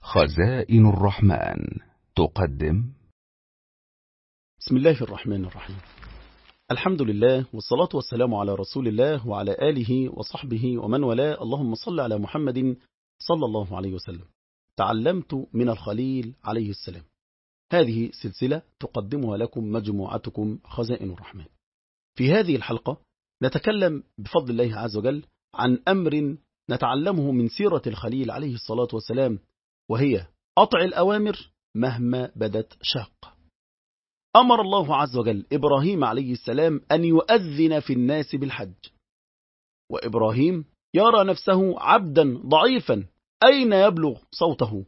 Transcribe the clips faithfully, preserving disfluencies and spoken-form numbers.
خزائن الرحمن تقدم. بسم الله الرحمن الرحيم. الحمد لله والصلاة والسلام على رسول الله وعلى آله وصحبه ومن والاه. اللهم صل على محمد صلى الله عليه وسلم. تعلمت من الخليل عليه السلام. هذه سلسلة تقدمها لكم مجموعتكم خزائن الرحمن. في هذه الحلقة نتكلم بفضل الله عز وجل عن أمر نتعلمه من سيرة الخليل عليه الصلاة والسلام، وهي قطع الأوامر مهما بدت شاقة. أمر الله عز وجل إبراهيم عليه السلام أن يؤذن في الناس بالحج، وإبراهيم يرى نفسه عبدا ضعيفا أين يبلغ صوته،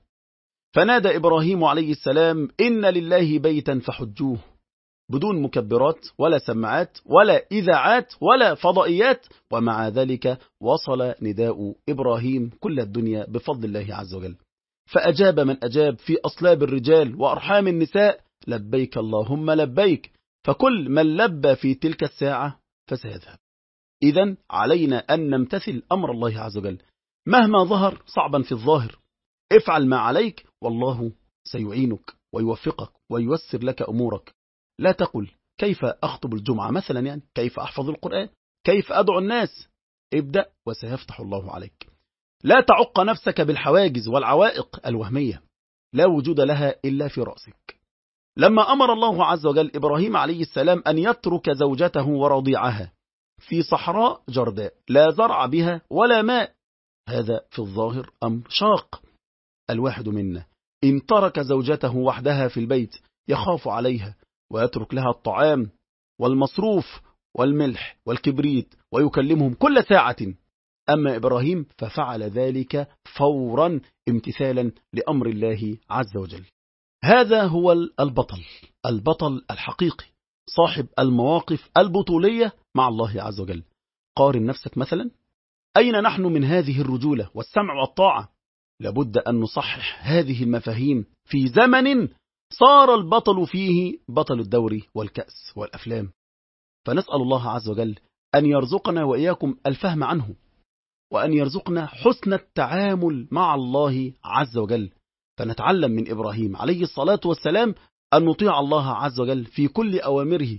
فنادى إبراهيم عليه السلام: إن لله بيتا فحجوه، بدون مكبرات ولا سماعات ولا إذاعات ولا فضائيات، ومع ذلك وصل نداء إبراهيم كل الدنيا بفضل الله عز وجل. فأجاب من أجاب في أصلاب الرجال وأرحام النساء: لبيك اللهم لبيك. فكل من لبى في تلك الساعة فسيذهب. إذن علينا أن نمتثل أمر الله عز وجل مهما ظهر صعبا في الظاهر. افعل ما عليك والله سيعينك ويوفقك وييسر لك أمورك. لا تقل كيف أخطب الجمعة مثلا، يعني كيف أحفظ القرآن، كيف أدعو الناس. ابدأ وسيفتح الله عليك. لا تعق نفسك بالحواجز والعوائق الوهمية لا وجود لها إلا في رأسك. لما أمر الله عز وجل إبراهيم عليه السلام أن يترك زوجته ورضيعها في صحراء جرداء لا زرع بها ولا ماء، هذا في الظاهر أمر شاق. الواحد منا إن ترك زوجته وحدها في البيت يخاف عليها ويترك لها الطعام والمصروف والملح والكبريت ويكلمهم كل ساعة. أما إبراهيم ففعل ذلك فورا امتثالا لأمر الله عز وجل. هذا هو البطل، البطل الحقيقي، صاحب المواقف البطولية مع الله عز وجل. قارن نفسك مثلا، أين نحن من هذه الرجولة والسمع والطاعة؟ لابد أن نصحح هذه المفاهيم في زمن صار البطل فيه بطل الدوري والكأس والأفلام. فنسأل الله عز وجل أن يرزقنا وإياكم الفهم عنه، وأن يرزقنا حسن التعامل مع الله عز وجل، فنتعلم من إبراهيم عليه الصلاة والسلام أن نطيع الله عز وجل في كل أوامره،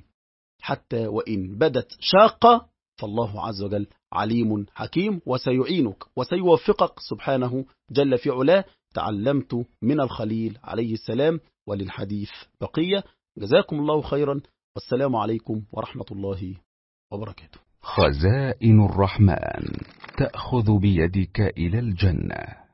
حتى وإن بدت شاقة فالله عز وجل عليم حكيم وسيعينك وسيوفقك سبحانه جل في علاه. تعلمت من الخليل عليه السلام، وللحديث بقية. جزاكم الله خيرا، والسلام عليكم ورحمة الله وبركاته. خزائن الرحمن تأخذ بيدك إلى الجنة.